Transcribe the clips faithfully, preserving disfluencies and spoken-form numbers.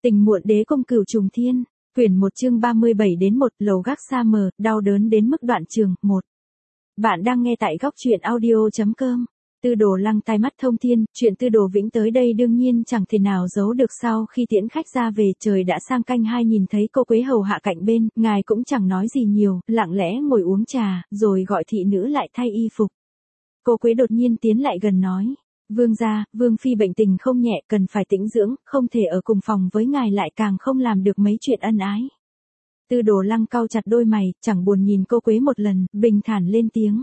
Tình muộn đế công cửu trùng thiên, quyển một chương ba mươi bảy đến một, lầu gác xa mờ, đau đớn đến mức đoạn trường, một. Bạn đang nghe tại góc truyện audio.com. Tư Đồ Lăng tai mắt thông thiên, chuyện Tư Đồ Vĩnh tới đây đương nhiên chẳng thể nào giấu được. Sau khi tiễn khách ra về, trời đã sang canh hai, nhìn thấy cô Quế hầu hạ cạnh bên, ngài cũng chẳng nói gì nhiều, lặng lẽ ngồi uống trà, rồi gọi thị nữ lại thay y phục. Cô Quế đột nhiên tiến lại gần nói: Vương gia, Vương phi bệnh tình không nhẹ, cần phải tĩnh dưỡng, không thể ở cùng phòng với ngài, lại càng không làm được mấy chuyện ân ái. Tư Đồ Lăng cau chặt đôi mày, chẳng buồn nhìn cô Quế một lần, bình thản lên tiếng.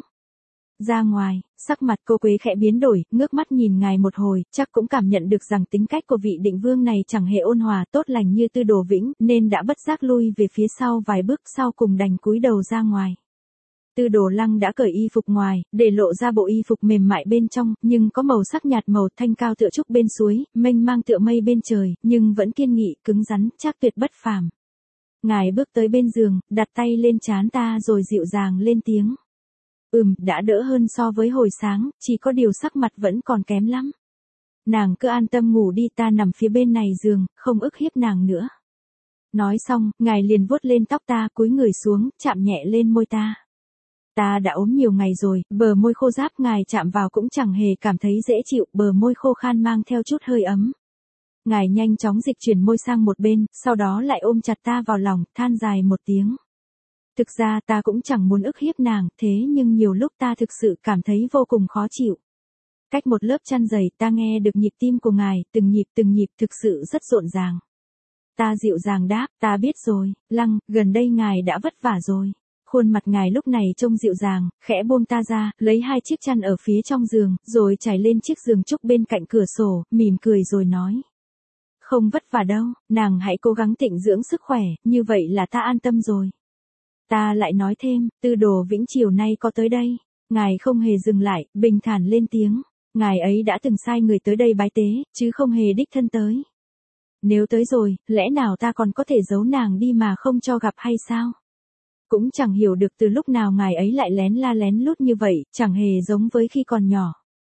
Ra ngoài, sắc mặt cô Quế khẽ biến đổi, ngước mắt nhìn ngài một hồi, chắc cũng cảm nhận được rằng tính cách của vị định vương này chẳng hề ôn hòa tốt lành như Tư Đồ Vĩnh, nên đã bất giác lui về phía sau vài bước, sau cùng đành cúi đầu ra ngoài. Tư Đồ Lăng đã cởi y phục ngoài, để lộ ra bộ y phục mềm mại bên trong, nhưng có màu sắc nhạt màu thanh cao tựa trúc bên suối, mênh mang tựa mây bên trời, nhưng vẫn kiên nghị, cứng rắn, chắc tuyệt bất phàm. Ngài bước tới bên giường, đặt tay lên trán ta rồi dịu dàng lên tiếng. Ừm, đã đỡ hơn so với hồi sáng, chỉ có điều sắc mặt vẫn còn kém lắm. Nàng cứ an tâm ngủ đi, ta nằm phía bên này giường, không ức hiếp nàng nữa. Nói xong, ngài liền vuốt lên tóc ta, cúi người xuống, chạm nhẹ lên môi ta. Ta đã ốm nhiều ngày rồi, bờ môi khô ráp, ngài chạm vào cũng chẳng hề cảm thấy dễ chịu, bờ môi khô khan mang theo chút hơi ấm. Ngài nhanh chóng dịch chuyển môi sang một bên, sau đó lại ôm chặt ta vào lòng, than dài một tiếng. Thực ra ta cũng chẳng muốn ức hiếp nàng, thế nhưng nhiều lúc ta thực sự cảm thấy vô cùng khó chịu. Cách một lớp chăn dày, ta nghe được nhịp tim của ngài, từng nhịp từng nhịp, thực sự rất rộn ràng. Ta dịu dàng đáp, ta biết rồi, Lăng, gần đây ngài đã vất vả rồi. Khuôn mặt ngài lúc này trông dịu dàng, khẽ buông ta ra, lấy hai chiếc chăn ở phía trong giường, rồi trải lên chiếc giường trúc bên cạnh cửa sổ, mỉm cười rồi nói. Không vất vả đâu, nàng hãy cố gắng tịnh dưỡng sức khỏe, như vậy là ta an tâm rồi. Ta lại nói thêm, Tư Đồ Vĩnh chiều nay có tới đây. Ngài không hề dừng lại, bình thản lên tiếng. Ngài ấy đã từng sai người tới đây bái tế, chứ không hề đích thân tới. Nếu tới rồi, lẽ nào ta còn có thể giấu nàng đi mà không cho gặp hay sao? Cũng chẳng hiểu được từ lúc nào ngài ấy lại lén la lén lút như vậy, chẳng hề giống với khi còn nhỏ.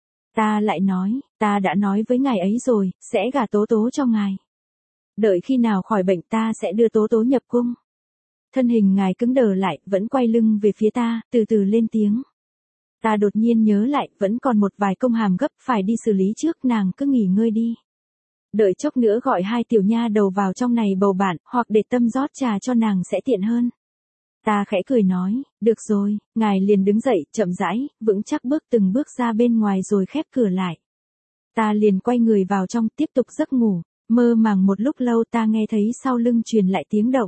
Ta lại nói, ta đã nói với ngài ấy rồi, sẽ gả Tố Tố cho ngài. Đợi khi nào khỏi bệnh ta sẽ đưa Tố Tố nhập cung. Thân hình ngài cứng đờ lại, vẫn quay lưng về phía ta, từ từ lên tiếng. Ta đột nhiên nhớ lại, vẫn còn một vài công hàm gấp phải đi xử lý trước, nàng cứ nghỉ ngơi đi. Đợi chốc nữa gọi hai tiểu nha đầu vào trong này bầu bạn, hoặc để Tâm rót trà cho nàng sẽ tiện hơn. Ta khẽ cười nói, được rồi, ngài liền đứng dậy, chậm rãi, vững chắc bước từng bước ra bên ngoài rồi khép cửa lại. Ta liền quay người vào trong, tiếp tục giấc ngủ, mơ màng một lúc lâu ta nghe thấy sau lưng truyền lại tiếng động.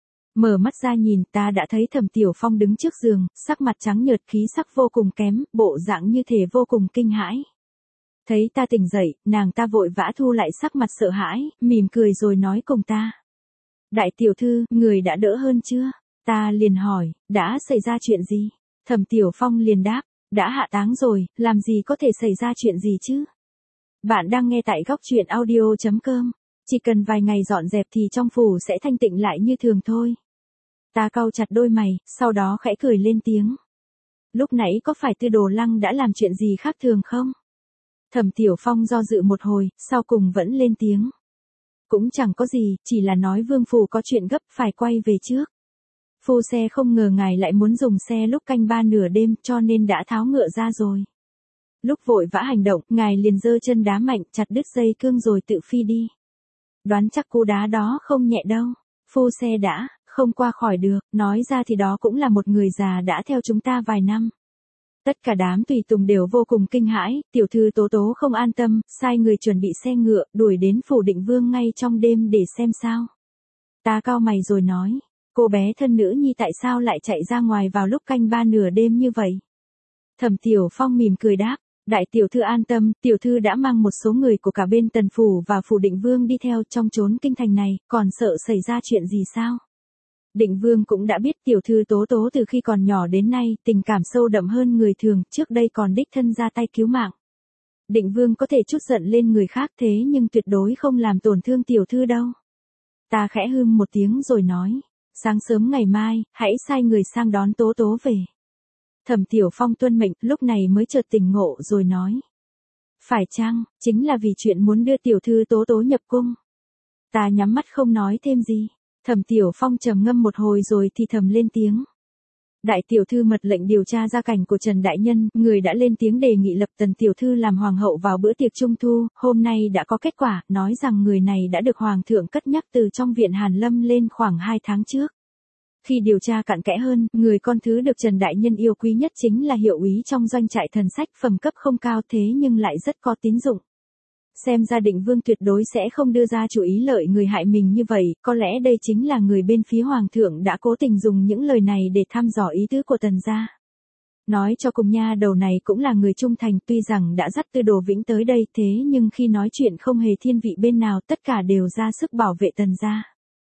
Mở mắt ra nhìn, ta đã thấy Thẩm Tiểu Phong đứng trước giường, sắc mặt trắng nhợt, khí sắc vô cùng kém, bộ dạng như thể vô cùng kinh hãi. Thấy ta tỉnh dậy, nàng ta vội vã thu lại sắc mặt sợ hãi, mỉm cười rồi nói cùng ta. Đại tiểu thư, người đã đỡ hơn chưa? Ta liền hỏi, đã xảy ra chuyện gì? Thẩm Tiểu Phong liền đáp, đã hạ táng rồi, làm gì có thể xảy ra chuyện gì chứ? Bạn đang nghe tại góc truyện audio.com. Chỉ cần vài ngày dọn dẹp thì trong phủ sẽ thanh tịnh lại như thường thôi. Ta cau chặt đôi mày, sau đó khẽ cười lên tiếng. Lúc nãy có phải Tư Đồ Lăng đã làm chuyện gì khác thường không? Thẩm Tiểu Phong do dự một hồi, sau cùng vẫn lên tiếng. Cũng chẳng có gì, chỉ là nói vương phủ có chuyện gấp phải quay về trước. Phu xe không ngờ ngài lại muốn dùng xe lúc canh ba nửa đêm, cho nên đã tháo ngựa ra rồi. Lúc vội vã hành động, ngài liền giơ chân đá mạnh, chặt đứt dây cương rồi tự phi đi. Đoán chắc cú đá đó không nhẹ đâu. Phu xe đã không qua khỏi được, nói ra thì đó cũng là một người già đã theo chúng ta vài năm. Tất cả đám tùy tùng đều vô cùng kinh hãi, tiểu thư Tố Tố không an tâm, sai người chuẩn bị xe ngựa, đuổi đến phủ Định Vương ngay trong đêm để xem sao. Ta cau mày rồi nói, cô bé thân nữ nhi tại sao lại chạy ra ngoài vào lúc canh ba nửa đêm như vậy? Thẩm Tiểu Phong mỉm cười đáp. Đại tiểu thư an tâm, tiểu thư đã mang một số người của cả bên Tần phủ và phủ Định Vương đi theo trong chốn kinh thành này, còn sợ xảy ra chuyện gì sao? Định Vương cũng đã biết tiểu thư Tố Tố từ khi còn nhỏ đến nay, tình cảm sâu đậm hơn người thường, trước đây còn đích thân ra tay cứu mạng. Định Vương có thể chút giận lên người khác thế nhưng tuyệt đối không làm tổn thương tiểu thư đâu. Ta khẽ hưm một tiếng rồi nói, sáng sớm ngày mai, hãy sai người sang đón Tố Tố về. Thẩm Tiểu Phong tuân mệnh, lúc này mới chợt tỉnh ngộ rồi nói. Phải chăng, chính là vì chuyện muốn đưa tiểu thư Tố Tố nhập cung. Ta nhắm mắt không nói thêm gì. Thẩm Tiểu Phong trầm ngâm một hồi rồi thì thầm lên tiếng. Đại tiểu thư mật lệnh điều tra gia cảnh của Trần Đại Nhân, người đã lên tiếng đề nghị lập Tần tiểu thư làm hoàng hậu vào bữa tiệc trung thu, hôm nay đã có kết quả, nói rằng người này đã được hoàng thượng cất nhắc từ trong viện Hàn Lâm lên khoảng hai tháng trước. Khi điều tra cặn kẽ hơn, người con thứ được Trần Đại Nhân yêu quý nhất chính là hiệu úy trong doanh trại thần sách, phẩm cấp không cao thế nhưng lại rất có tín dụng. Xem ra Định Vương tuyệt đối sẽ không đưa ra chủ ý lợi người hại mình như vậy, có lẽ đây chính là người bên phía hoàng thượng đã cố tình dùng những lời này để thăm dò ý tứ của Tần gia. Nói cho cùng nha, đầu này cũng là người trung thành, tuy rằng đã dắt Tư Đồ Vĩnh tới đây, thế nhưng khi nói chuyện không hề thiên vị bên nào, tất cả đều ra sức bảo vệ Tần gia.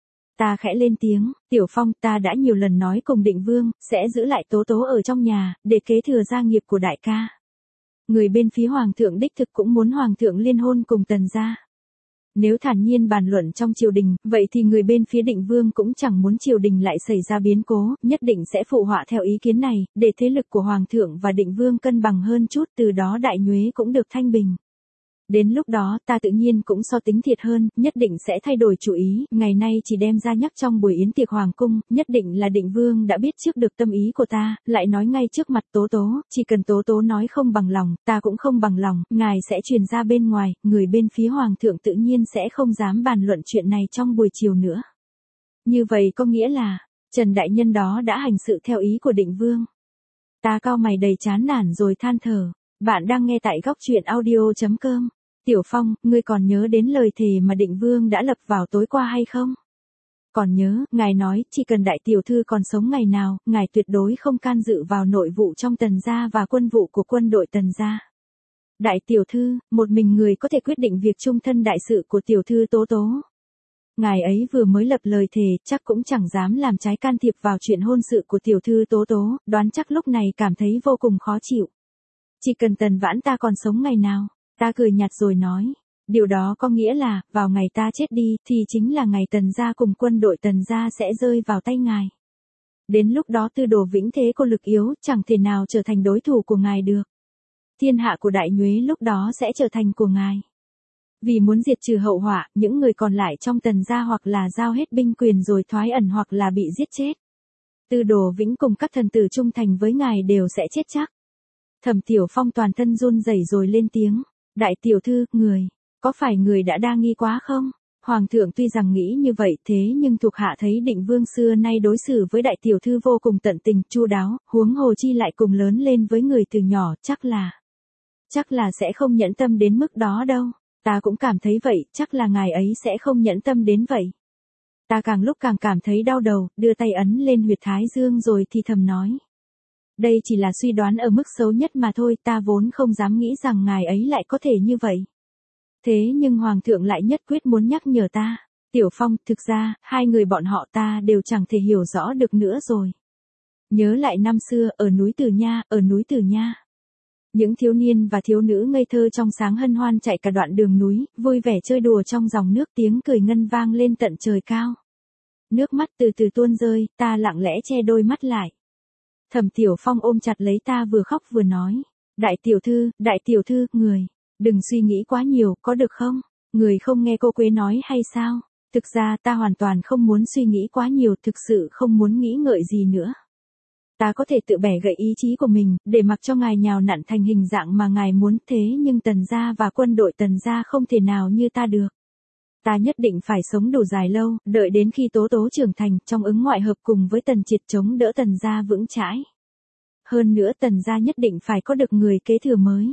Ta khẽ lên tiếng, Tiểu Phong, ta đã nhiều lần nói cùng Định Vương, sẽ giữ lại Tố Tố ở trong nhà, để kế thừa gia nghiệp của đại ca. Người bên phía hoàng thượng đích thực cũng muốn hoàng thượng liên hôn cùng Tần gia. Nếu thản nhiên bàn luận trong triều đình, vậy thì người bên phía Định Vương cũng chẳng muốn triều đình lại xảy ra biến cố, nhất định sẽ phụ họa theo ý kiến này, để thế lực của hoàng thượng và Định Vương cân bằng hơn chút, từ đó Đại Nhuế cũng được thanh bình. Đến lúc đó, ta tự nhiên cũng so tính thiệt hơn, nhất định sẽ thay đổi chủ ý, ngày nay chỉ đem ra nhắc trong buổi yến tiệc hoàng cung, nhất định là Định Vương đã biết trước được tâm ý của ta, lại nói ngay trước mặt Tố Tố, chỉ cần Tố Tố nói không bằng lòng, ta cũng không bằng lòng, ngài sẽ truyền ra bên ngoài, người bên phía hoàng thượng tự nhiên sẽ không dám bàn luận chuyện này trong buổi chiều nữa. Như vậy có nghĩa là, Trần Đại Nhân đó đã hành sự theo ý của Định Vương. Ta cau mày đầy chán nản rồi than thở. Bạn đang nghe tại góc truyện audio chấm com. Tiểu Phong, ngươi còn nhớ đến lời thề mà Định Vương đã lập vào tối qua hay không? Còn nhớ, ngài nói, chỉ cần đại tiểu thư còn sống ngày nào, ngài tuyệt đối không can dự vào nội vụ trong Tần gia và quân vụ của quân đội Tần gia. Đại tiểu thư, một mình người có thể quyết định việc chung thân đại sự của tiểu thư Tố Tố. Ngài ấy vừa mới lập lời thề, chắc cũng chẳng dám làm trái can thiệp vào chuyện hôn sự của tiểu thư Tố Tố, đoán chắc lúc này cảm thấy vô cùng khó chịu. Chỉ cần Tần Vãn ta còn sống ngày nào, ta cười nhạt rồi nói, điều đó có nghĩa là, vào ngày ta chết đi, thì chính là ngày Tần gia cùng quân đội Tần gia sẽ rơi vào tay ngài. Đến lúc đó Tư Đồ Vĩnh thế cô lực yếu, chẳng thể nào trở thành đối thủ của ngài được. Thiên hạ của Đại Nhuế lúc đó sẽ trở thành của ngài. Vì muốn diệt trừ hậu họa, những người còn lại trong Tần gia hoặc là giao hết binh quyền rồi thoái ẩn hoặc là bị giết chết. Tư Đồ Vĩnh cùng các thần tử trung thành với ngài đều sẽ chết chắc. Thẩm Tiểu Phong toàn thân run rẩy rồi lên tiếng, đại tiểu thư, người, có phải người đã đa nghi quá không? Hoàng thượng tuy rằng nghĩ như vậy thế nhưng thuộc hạ thấy Định Vương xưa nay đối xử với đại tiểu thư vô cùng tận tình, chu đáo, huống hồ chi lại cùng lớn lên với người từ nhỏ, chắc là, chắc là sẽ không nhẫn tâm đến mức đó đâu. Ta cũng cảm thấy vậy, chắc là ngài ấy sẽ không nhẫn tâm đến vậy. Ta càng lúc càng cảm thấy đau đầu, đưa tay ấn lên huyệt thái dương rồi thì thầm nói. Đây chỉ là suy đoán ở mức xấu nhất mà thôi, ta vốn không dám nghĩ rằng ngài ấy lại có thể như vậy. Thế nhưng Hoàng thượng lại nhất quyết muốn nhắc nhở ta. Tiểu Phong, thực ra, hai người bọn họ ta đều chẳng thể hiểu rõ được nữa rồi. Nhớ lại năm xưa, ở núi Tử Nha, ở núi Tử Nha. Những thiếu niên và thiếu nữ ngây thơ trong sáng hân hoan chạy cả đoạn đường núi, vui vẻ chơi đùa trong dòng nước, tiếng cười ngân vang lên tận trời cao. Nước mắt từ từ tuôn rơi, ta lặng lẽ che đôi mắt lại. Thẩm Tiểu Phong ôm chặt lấy ta vừa khóc vừa nói. Đại tiểu thư, đại tiểu thư, người, đừng suy nghĩ quá nhiều, có được không? Người không nghe cô Quế nói hay sao? Thực ra ta hoàn toàn không muốn suy nghĩ quá nhiều, thực sự không muốn nghĩ ngợi gì nữa. Ta có thể tự bẻ gãy ý chí của mình, để mặc cho ngài nhào nặn thành hình dạng mà ngài muốn, thế nhưng Tần gia và quân đội Tần gia không thể nào như ta được. Ta nhất định phải sống đủ dài lâu, đợi đến khi Tố Tố trưởng thành, trong ứng ngoại hợp cùng với Tần Triệt chống đỡ Tần gia vững chãi. Hơn nữa Tần gia nhất định phải có được người kế thừa mới.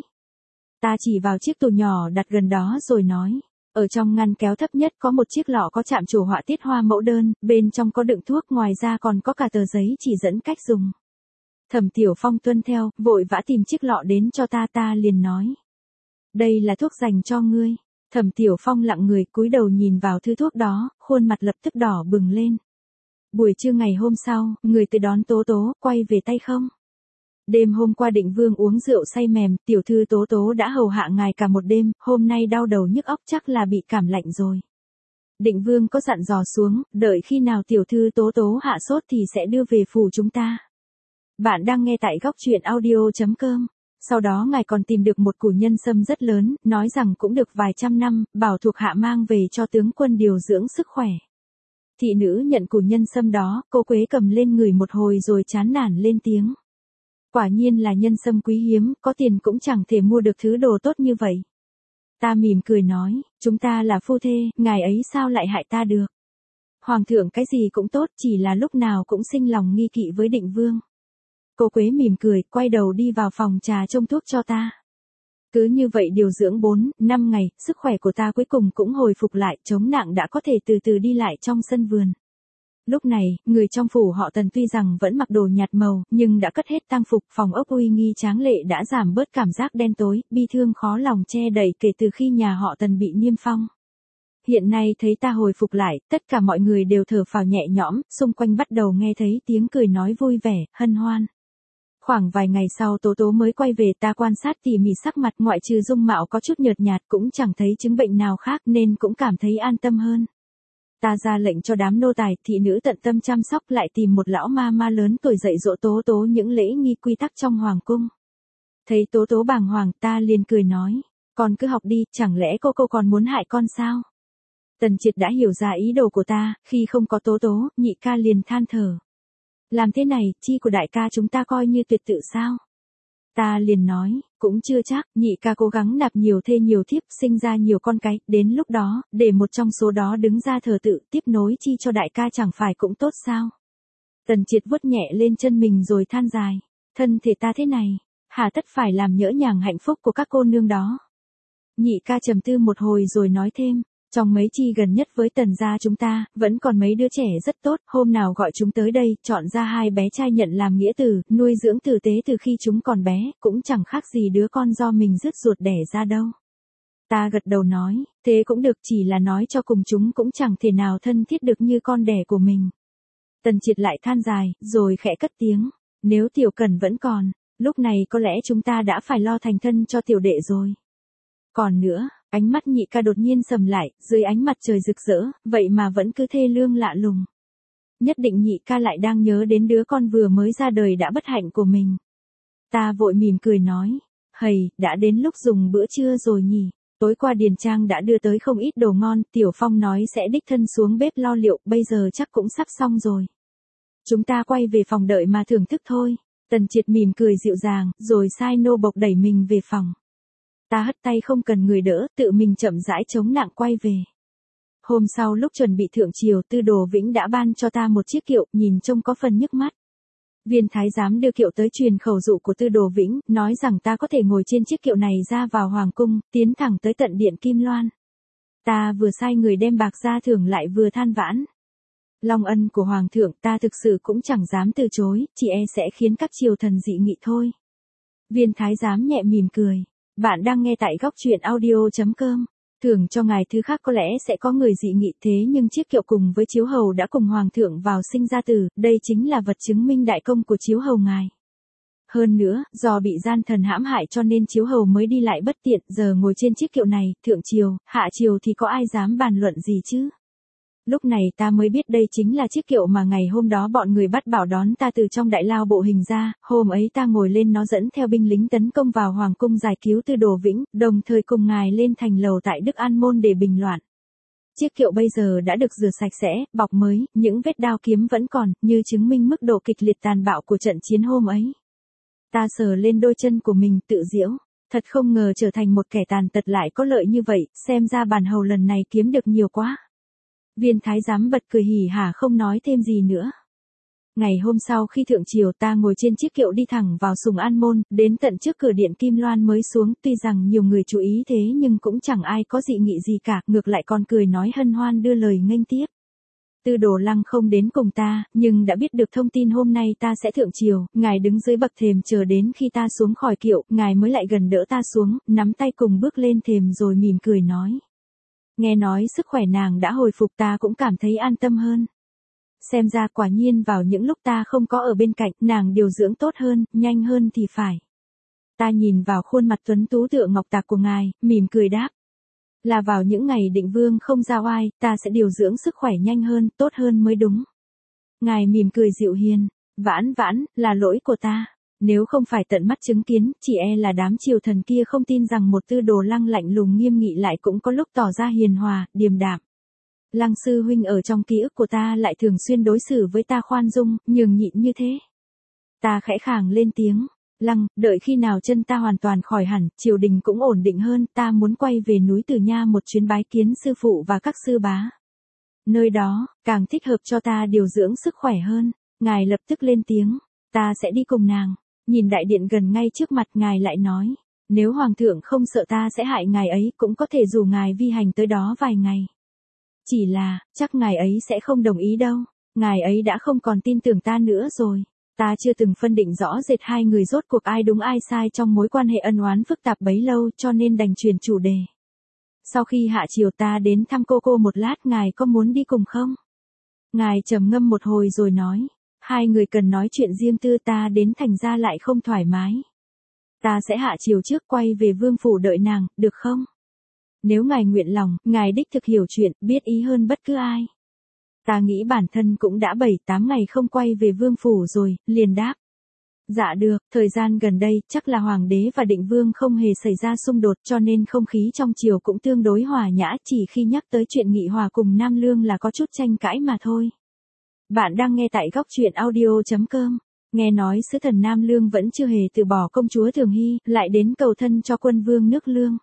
Ta chỉ vào chiếc tủ nhỏ đặt gần đó rồi nói. Ở trong ngăn kéo thấp nhất có một chiếc lọ có chạm trổ họa tiết hoa mẫu đơn, bên trong có đựng thuốc, ngoài ra còn có cả tờ giấy chỉ dẫn cách dùng. Thẩm Tiểu Phong tuân theo, vội vã tìm chiếc lọ đến cho ta, ta liền nói. Đây là thuốc dành cho ngươi. Thẩm Tiểu Phong lặng người cúi đầu nhìn vào thứ thuốc đó, khuôn mặt lập tức đỏ bừng lên. Buổi trưa ngày hôm sau, người tới đón Tố Tố, quay về tay không? Đêm hôm qua Định Vương uống rượu say mềm, tiểu thư Tố Tố đã hầu hạ ngài cả một đêm, hôm nay đau đầu nhức óc chắc là bị cảm lạnh rồi. Định Vương có dặn dò xuống, đợi khi nào tiểu thư Tố Tố hạ sốt thì sẽ đưa về phủ chúng ta. Bạn đang nghe tại góc truyện audio chấm com. Sau đó ngài còn tìm được một củ nhân sâm rất lớn, nói rằng cũng được vài trăm năm, bảo thuộc hạ mang về cho tướng quân điều dưỡng sức khỏe. Thị nữ nhận củ nhân sâm đó, cô Quế cầm lên người một hồi rồi chán nản lên tiếng. Quả nhiên là nhân sâm quý hiếm, có tiền cũng chẳng thể mua được thứ đồ tốt như vậy. Ta mỉm cười nói, chúng ta là phu thê, ngài ấy sao lại hại ta được. Hoàng thượng cái gì cũng tốt, chỉ là lúc nào cũng sinh lòng nghi kỵ với Định Vương. Cô Quế mỉm cười, quay đầu đi vào phòng trà trông thuốc cho ta. Cứ như vậy điều dưỡng bốn, năm ngày, sức khỏe của ta cuối cùng cũng hồi phục lại, chống nặng đã có thể từ từ đi lại trong sân vườn. Lúc này, người trong phủ họ Tần tuy rằng vẫn mặc đồ nhạt màu, nhưng đã cất hết tang phục, phòng ốc uy nghi tráng lệ đã giảm bớt cảm giác đen tối, bi thương khó lòng che đậy kể từ khi nhà họ Tần bị niêm phong. Hiện nay thấy ta hồi phục lại, tất cả mọi người đều thở phào nhẹ nhõm, xung quanh bắt đầu nghe thấy tiếng cười nói vui vẻ, hân hoan. Khoảng vài ngày sau Tố Tố mới quay về, ta quan sát tỉ mỉ sắc mặt, ngoại trừ dung mạo có chút nhợt nhạt cũng chẳng thấy chứng bệnh nào khác nên cũng cảm thấy an tâm hơn. Ta ra lệnh cho đám nô tài, thị nữ tận tâm chăm sóc, lại tìm một lão ma ma lớn tuổi dạy dỗ Tố Tố những lễ nghi quy tắc trong hoàng cung. Thấy Tố Tố bàng hoàng, ta liền cười nói, con cứ học đi, chẳng lẽ cô cô còn muốn hại con sao? Tần Triệt đã hiểu ra ý đồ của ta, khi không có Tố Tố, nhị ca liền than thở. Làm thế này, chi của đại ca chúng ta coi như tuyệt tự sao? Ta liền nói, cũng chưa chắc, nhị ca cố gắng nạp nhiều thê nhiều thiếp, sinh ra nhiều con cái, đến lúc đó, để một trong số đó đứng ra thờ tự, tiếp nối chi cho đại ca chẳng phải cũng tốt sao? Tần Triệt vuốt nhẹ lên chân mình rồi than dài, thân thể ta thế này, hà tất phải làm nhỡ nhàng hạnh phúc của các cô nương đó. Nhị ca trầm tư một hồi rồi nói thêm, trong mấy chi gần nhất với Tần gia chúng ta, vẫn còn mấy đứa trẻ rất tốt, hôm nào gọi chúng tới đây, chọn ra hai bé trai nhận làm nghĩa tử, nuôi dưỡng tử tế từ khi chúng còn bé, cũng chẳng khác gì đứa con do mình rứt ruột đẻ ra đâu. Ta gật đầu nói, thế cũng được, chỉ là nói cho cùng chúng cũng chẳng thể nào thân thiết được như con đẻ của mình. Tần Triệt lại than dài, rồi khẽ cất tiếng, nếu Tiểu Cần vẫn còn, lúc này có lẽ chúng ta đã phải lo thành thân cho tiểu đệ rồi. Còn nữa, ánh mắt nhị ca đột nhiên sầm lại, dưới ánh mặt trời rực rỡ, vậy mà vẫn cứ thê lương lạ lùng. Nhất định nhị ca lại đang nhớ đến đứa con vừa mới ra đời đã bất hạnh của mình. Ta vội mỉm cười nói, hầy, đã đến lúc dùng bữa trưa rồi nhỉ. Tối qua Điền Trang đã đưa tới không ít đồ ngon, Tiểu Phong nói sẽ đích thân xuống bếp lo liệu, bây giờ chắc cũng sắp xong rồi. Chúng ta quay về phòng đợi mà thưởng thức thôi. Tần Triệt mỉm cười dịu dàng, rồi sai nô bộc đẩy mình về phòng. Ta hất tay không cần người đỡ, tự mình chậm rãi chống nặng quay về. Hôm sau lúc chuẩn bị thượng triều, Tư Đồ Vĩnh đã ban cho ta một chiếc kiệu, nhìn trông có phần nhức mắt. Viên thái giám đưa kiệu tới truyền khẩu dụ của Tư Đồ Vĩnh, nói rằng ta có thể ngồi trên chiếc kiệu này ra vào hoàng cung, tiến thẳng tới tận điện Kim Loan. Ta vừa sai người đem bạc ra thưởng lại vừa than vãn. Long ân của hoàng thượng ta thực sự cũng chẳng dám từ chối, chỉ e sẽ khiến các triều thần dị nghị thôi. Viên thái giám nhẹ mỉm cười. Bạn đang nghe tại góc truyện audio chấm com. Thưởng cho ngài thứ khác có lẽ sẽ có người dị nghị, thế nhưng chiếc kiệu cùng với chiếu hầu đã cùng hoàng thượng vào sinh ra tử, đây chính là vật chứng minh đại công của chiếu hầu ngài. Hơn nữa, do bị gian thần hãm hại cho nên chiếu hầu mới đi lại bất tiện, giờ ngồi trên chiếc kiệu này, thượng triều, hạ triều thì có ai dám bàn luận gì chứ? Lúc này ta mới biết đây chính là chiếc kiệu mà ngày hôm đó bọn người bắt bảo đón ta từ trong đại lao bộ hình ra, hôm ấy ta ngồi lên nó dẫn theo binh lính tấn công vào hoàng cung giải cứu Tư Đồ Vĩnh, đồng thời cùng ngài lên thành lầu tại Đức An Môn để bình loạn. Chiếc kiệu bây giờ đã được rửa sạch sẽ, bọc mới, những vết đao kiếm vẫn còn, như chứng minh mức độ kịch liệt tàn bạo của trận chiến hôm ấy. Ta sờ lên đôi chân của mình tự giễu, thật không ngờ trở thành một kẻ tàn tật lại có lợi như vậy, xem ra bản hầu lần này kiếm được nhiều quá. Viên thái giám bật cười hỉ hả không nói thêm gì nữa. Ngày hôm sau khi thượng triều ta ngồi trên chiếc kiệu đi thẳng vào Sùng An Môn, đến tận trước cửa điện Kim Loan mới xuống, tuy rằng nhiều người chú ý thế nhưng cũng chẳng ai có dị nghị gì cả, ngược lại còn cười nói hân hoan đưa lời nghênh tiếp. Tư Đồ Lăng không đến cùng ta, nhưng đã biết được thông tin hôm nay ta sẽ thượng triều, ngài đứng dưới bậc thềm chờ đến khi ta xuống khỏi kiệu, ngài mới lại gần đỡ ta xuống, nắm tay cùng bước lên thềm rồi mỉm cười nói. Nghe nói sức khỏe nàng đã hồi phục, ta cũng cảm thấy an tâm hơn. Xem ra quả nhiên vào những lúc ta không có ở bên cạnh, nàng điều dưỡng tốt hơn, nhanh hơn thì phải. Ta nhìn vào khuôn mặt tuấn tú tựa ngọc tạc của ngài, mỉm cười đáp. Là vào những ngày Định Vương không ra oai, ta sẽ điều dưỡng sức khỏe nhanh hơn, tốt hơn mới đúng. Ngài mỉm cười dịu hiền, vãn vãn, là lỗi của ta. Nếu không phải tận mắt chứng kiến, chỉ e là đám triều thần kia không tin rằng một Tư Đồ Lăng lạnh lùng nghiêm nghị lại cũng có lúc tỏ ra hiền hòa, điềm đạm. Lăng sư huynh ở trong ký ức của ta lại thường xuyên đối xử với ta khoan dung, nhường nhịn như thế. Ta khẽ khàng lên tiếng, Lăng, đợi khi nào chân ta hoàn toàn khỏi hẳn, triều đình cũng ổn định hơn, ta muốn quay về núi Tử Nha một chuyến bái kiến sư phụ và các sư bá. Nơi đó, càng thích hợp cho ta điều dưỡng sức khỏe hơn. Ngài lập tức lên tiếng, ta sẽ đi cùng nàng. Nhìn đại điện gần ngay trước mặt, ngài lại nói, nếu hoàng thượng không sợ ta sẽ hại ngài ấy, cũng có thể rủ ngài vi hành tới đó vài ngày. Chỉ là, chắc ngài ấy sẽ không đồng ý đâu, ngài ấy đã không còn tin tưởng ta nữa rồi. Ta chưa từng phân định rõ rệt hai người rốt cuộc ai đúng ai sai trong mối quan hệ ân oán phức tạp bấy lâu, cho nên đành chuyển chủ đề. Sau khi hạ triều ta đến thăm cô cô một lát, ngài có muốn đi cùng không? Ngài trầm ngâm một hồi rồi nói, hai người cần nói chuyện riêng tư, ta đến thành ra lại không thoải mái. Ta sẽ hạ triều trước quay về vương phủ đợi nàng, được không? Nếu ngài nguyện lòng, ngài đích thực hiểu chuyện, biết ý hơn bất cứ ai. Ta nghĩ bản thân cũng đã bảy tám ngày không quay về vương phủ rồi, liền đáp. Dạ được, thời gian gần đây, chắc là hoàng đế và định vương không hề xảy ra xung đột, cho nên không khí trong triều cũng tương đối hòa nhã, chỉ khi nhắc tới chuyện nghị hòa cùng Nam Lương là có chút tranh cãi mà thôi. Bạn đang nghe tại góc truyện audio chấm com. Nghe nói sứ thần Nam Lương vẫn chưa hề từ bỏ công chúa Thường Hy, lại đến cầu thân cho quân vương nước Lương.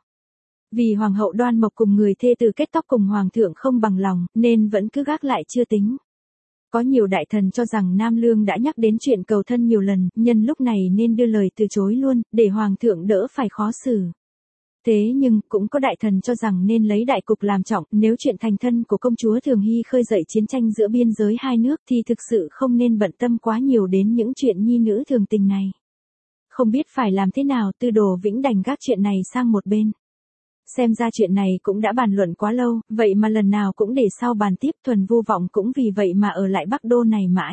Vì hoàng hậu Đoan Mộc cùng người thê tử kết tóc cùng hoàng thượng không bằng lòng, nên vẫn cứ gác lại chưa tính. Có nhiều đại thần cho rằng Nam Lương đã nhắc đến chuyện cầu thân nhiều lần, nhân lúc này nên đưa lời từ chối luôn, để hoàng thượng đỡ phải khó xử. Thế nhưng, cũng có đại thần cho rằng nên lấy đại cục làm trọng, nếu chuyện thành thân của công chúa Thường Hy khơi dậy chiến tranh giữa biên giới hai nước thì thực sự không nên bận tâm quá nhiều đến những chuyện nhi nữ thường tình này. Không biết phải làm thế nào, Tư Đồ Vĩnh đành gác chuyện này sang một bên. Xem ra chuyện này cũng đã bàn luận quá lâu, vậy mà lần nào cũng để sau bàn tiếp, Thuần Vu Vọng cũng vì vậy mà ở lại Bắc Đô này mãi.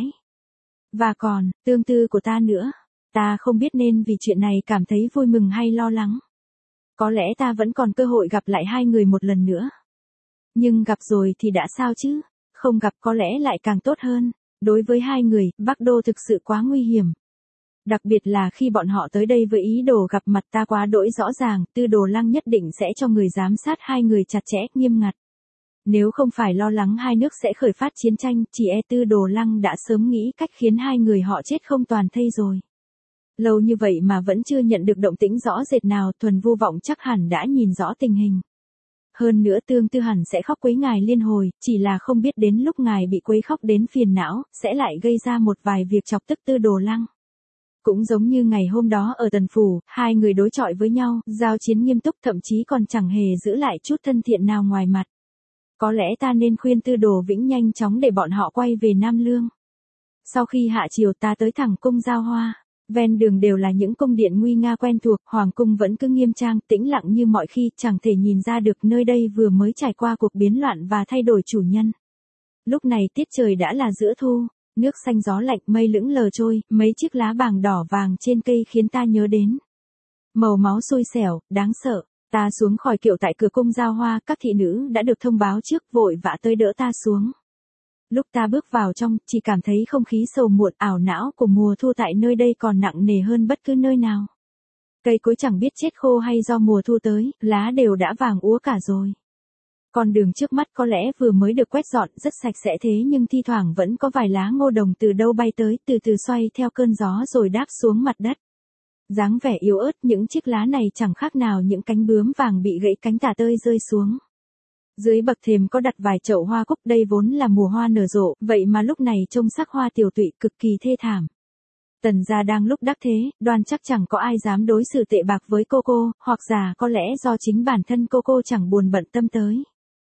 Và còn, tương tư của ta nữa, ta không biết nên vì chuyện này cảm thấy vui mừng hay lo lắng. Có lẽ ta vẫn còn cơ hội gặp lại hai người một lần nữa. Nhưng gặp rồi thì đã sao chứ, không gặp có lẽ lại càng tốt hơn. Đối với hai người, Bắc Đô thực sự quá nguy hiểm. Đặc biệt là khi bọn họ tới đây với ý đồ gặp mặt, ta quá đỗi rõ ràng, Tư Đồ Lăng nhất định sẽ cho người giám sát hai người chặt chẽ, nghiêm ngặt. Nếu không phải lo lắng hai nước sẽ khởi phát chiến tranh, chỉ e Tư Đồ Lăng đã sớm nghĩ cách khiến hai người họ chết không toàn thây rồi. Lâu như vậy mà vẫn chưa nhận được động tĩnh rõ rệt nào, Thuần Vu Vọng chắc hẳn đã nhìn rõ tình hình. Hơn nữa Tương Tư hẳn sẽ khóc quấy ngài liên hồi, chỉ là không biết đến lúc ngài bị quấy khóc đến phiền não, sẽ lại gây ra một vài việc chọc tức Tư Đồ Lăng. Cũng giống như ngày hôm đó ở Tần Phủ, hai người đối chọi với nhau, giao chiến nghiêm túc, thậm chí còn chẳng hề giữ lại chút thân thiện nào ngoài mặt. Có lẽ ta nên khuyên Tư Đồ Vĩnh nhanh chóng để bọn họ quay về Nam Lương. Sau khi hạ triều ta tới thẳng cung Giao Hoa. Ven đường đều là những cung điện nguy nga quen thuộc, hoàng cung vẫn cứ nghiêm trang, tĩnh lặng như mọi khi, chẳng thể nhìn ra được nơi đây vừa mới trải qua cuộc biến loạn và thay đổi chủ nhân. Lúc này tiết trời đã là giữa thu, nước xanh gió lạnh, mây lững lờ trôi, mấy chiếc lá bàng đỏ vàng trên cây khiến ta nhớ đến màu máu xui xẻo, đáng sợ. Ta xuống khỏi kiệu tại cửa cung Giao Hoa, các thị nữ đã được thông báo trước, vội vã tới đỡ ta xuống. Lúc ta bước vào trong, chỉ cảm thấy không khí sầu muộn, ảo não của mùa thu tại nơi đây còn nặng nề hơn bất cứ nơi nào. Cây cối chẳng biết chết khô hay do mùa thu tới, lá đều đã vàng úa cả rồi. Con đường trước mắt có lẽ vừa mới được quét dọn rất sạch sẽ, thế nhưng thi thoảng vẫn có vài lá ngô đồng từ đâu bay tới, từ từ xoay theo cơn gió rồi đáp xuống mặt đất. Dáng vẻ yếu ớt, những chiếc lá này chẳng khác nào những cánh bướm vàng bị gãy cánh tả tơi rơi xuống. Dưới bậc thềm có đặt vài chậu hoa cúc, đây vốn là mùa hoa nở rộ, vậy mà lúc này trông sắc hoa tiều tụy, cực kỳ thê thảm. Tần gia đang lúc đắc thế, đoan chắc chẳng có ai dám đối xử tệ bạc với cô cô, hoặc giả có lẽ do chính bản thân cô cô chẳng buồn bận tâm tới.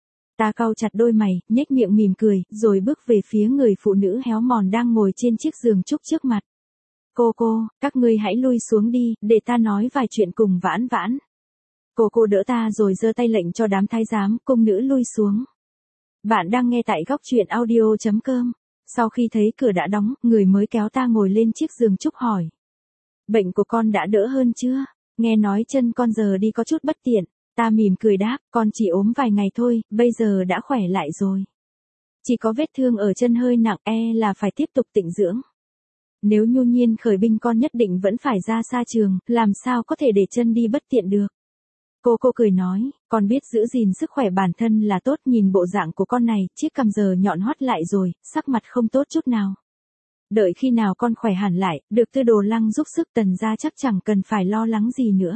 Ta cau chặt đôi mày, nhếch miệng mỉm cười, rồi bước về phía người phụ nữ héo mòn đang ngồi trên chiếc giường trúc trước mặt. Cô cô, các ngươi hãy lui xuống đi, để ta nói vài chuyện cùng Vãn Vãn. Cô cô đỡ ta rồi giơ tay lệnh cho đám thái giám, cung nữ lui xuống. Bạn đang nghe tại góc truyện audio chấm com. Sau khi thấy cửa đã đóng, người mới kéo ta ngồi lên chiếc giường trúc hỏi. Bệnh của con đã đỡ hơn chưa? Nghe nói chân con giờ đi có chút bất tiện. Ta mỉm cười đáp, con chỉ ốm vài ngày thôi, bây giờ đã khỏe lại rồi. Chỉ có vết thương ở chân hơi nặng, e là phải tiếp tục tịnh dưỡng. Nếu nhu nhiên khởi binh con nhất định vẫn phải ra xa trường, làm sao có thể để chân đi bất tiện được. Cô cô cười nói, con biết giữ gìn sức khỏe bản thân là tốt, nhìn bộ dạng của con này, chiếc cằm giờ nhọn hoắt lại rồi, sắc mặt không tốt chút nào. Đợi khi nào con khỏe hẳn lại, được Tư Đồ Lăng giúp sức Tần gia chắc chẳng cần phải lo lắng gì nữa.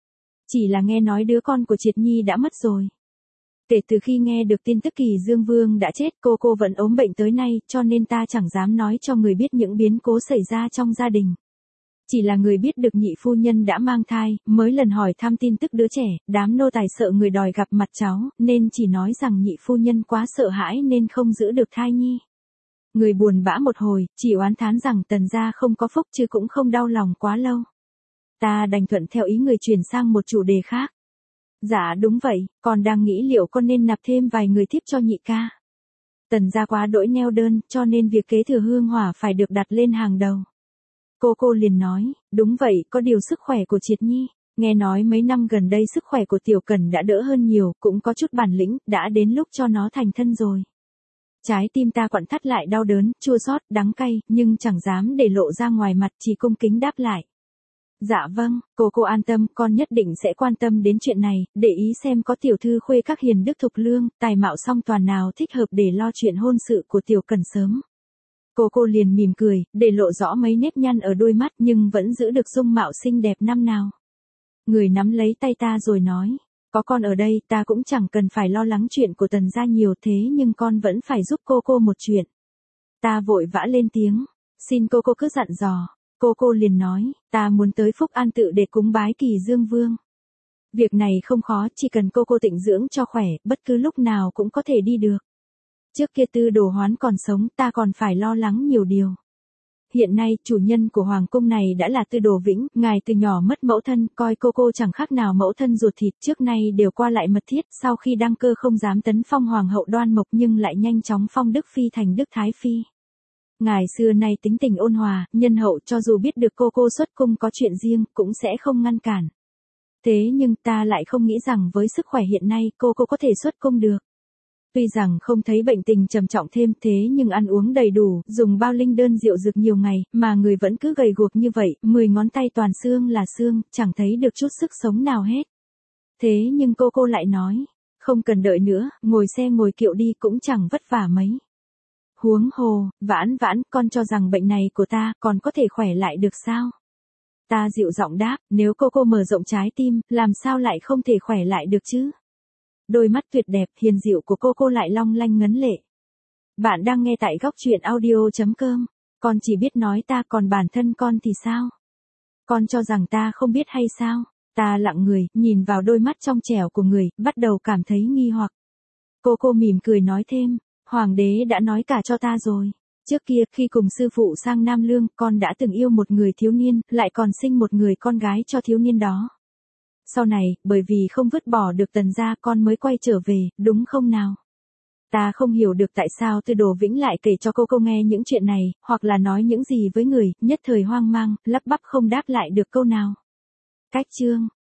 Chỉ là nghe nói đứa con của Triệt Nhi đã mất rồi. Kể từ khi nghe được tin tức Kỳ Dương Vương đã chết, cô cô vẫn ốm bệnh tới nay, cho nên ta chẳng dám nói cho người biết những biến cố xảy ra trong gia đình. Chỉ là người biết được nhị phu nhân đã mang thai, mới lần hỏi thăm tin tức đứa trẻ, đám nô tài sợ người đòi gặp mặt cháu, nên chỉ nói rằng nhị phu nhân quá sợ hãi nên không giữ được thai nhi. Người buồn bã một hồi, chỉ oán thán rằng Tần gia không có phúc chứ cũng không đau lòng quá lâu. Ta đành thuận theo ý người chuyển sang một chủ đề khác. Dạ đúng vậy, con đang nghĩ liệu con nên nạp thêm vài người thiếp cho nhị ca. Tần gia quá đỗi neo đơn, cho nên việc kế thừa hương hỏa phải được đặt lên hàng đầu. Cô cô liền nói, đúng vậy, có điều sức khỏe của Triệt Nhi. Nghe nói mấy năm gần đây sức khỏe của Tiểu Cẩn đã đỡ hơn nhiều, cũng có chút bản lĩnh, đã đến lúc cho nó thành thân rồi. Trái tim ta quặn thắt lại đau đớn, chua xót, đắng cay, nhưng chẳng dám để lộ ra ngoài mặt, chỉ cung kính đáp lại. Dạ vâng, cô cô an tâm, con nhất định sẽ quan tâm đến chuyện này, để ý xem có tiểu thư khuê các hiền đức thục lương, tài mạo song toàn nào thích hợp để lo chuyện hôn sự của Tiểu Cẩn sớm. Cô cô liền mỉm cười, để lộ rõ mấy nếp nhăn ở đôi mắt nhưng vẫn giữ được dung mạo xinh đẹp năm nào. Người nắm lấy tay ta rồi nói, có con ở đây ta cũng chẳng cần phải lo lắng chuyện của Tần gia nhiều, thế nhưng con vẫn phải giúp cô cô một chuyện. Ta vội vã lên tiếng, xin cô cô cứ dặn dò. Cô cô liền nói, ta muốn tới Phúc An tự để cúng bái Kỳ Dương Vương. Việc này không khó, chỉ cần cô cô tịnh dưỡng cho khỏe, bất cứ lúc nào cũng có thể đi được. Trước kia Tư Đồ Hoán còn sống, ta còn phải lo lắng nhiều điều. Hiện nay, chủ nhân của hoàng cung này đã là Tư Đồ Vĩnh, ngài từ nhỏ mất mẫu thân, coi cô cô chẳng khác nào mẫu thân ruột thịt, trước nay đều qua lại mật thiết, sau khi đăng cơ không dám tấn phong hoàng hậu Đoan Mộc nhưng lại nhanh chóng phong Đức Phi thành Đức Thái Phi. Ngài xưa nay tính tình ôn hòa, nhân hậu, cho dù biết được cô cô xuất cung có chuyện riêng, cũng sẽ không ngăn cản. Thế nhưng ta lại không nghĩ rằng với sức khỏe hiện nay cô cô có thể xuất cung được. Tuy rằng không thấy bệnh tình trầm trọng thêm, thế nhưng ăn uống đầy đủ, dùng bao linh đơn rượu dược nhiều ngày, mà người vẫn cứ gầy guộc như vậy, mười ngón tay toàn xương là xương, chẳng thấy được chút sức sống nào hết. Thế nhưng cô cô lại nói, không cần đợi nữa, ngồi xe ngồi kiệu đi cũng chẳng vất vả mấy. Huống hồ, Vãn Vãn, con cho rằng bệnh này của ta còn có thể khỏe lại được sao? Ta dịu giọng đáp, nếu cô cô mở rộng trái tim, làm sao lại không thể khỏe lại được chứ? Đôi mắt tuyệt đẹp, hiền dịu của cô cô lại long lanh ngấn lệ. Bạn đang nghe tại góc truyện audio chấm com. Con chỉ biết nói ta, còn bản thân con thì sao? Con cho rằng ta không biết hay sao? Ta lặng người, nhìn vào đôi mắt trong trẻo của người, bắt đầu cảm thấy nghi hoặc. Cô cô mỉm cười nói thêm, Hoàng đế đã nói cả cho ta rồi. Trước kia, khi cùng sư phụ sang Nam Lương, con đã từng yêu một người thiếu niên, lại còn sinh một người con gái cho thiếu niên đó. Sau này, bởi vì không vứt bỏ được Tần gia, con mới quay trở về, đúng không nào? Ta không hiểu được tại sao Tư Đồ Vĩnh lại kể cho cô cô nghe những chuyện này, hoặc là nói những gì với người, nhất thời hoang mang, lắp bắp không đáp lại được câu nào. Cách chương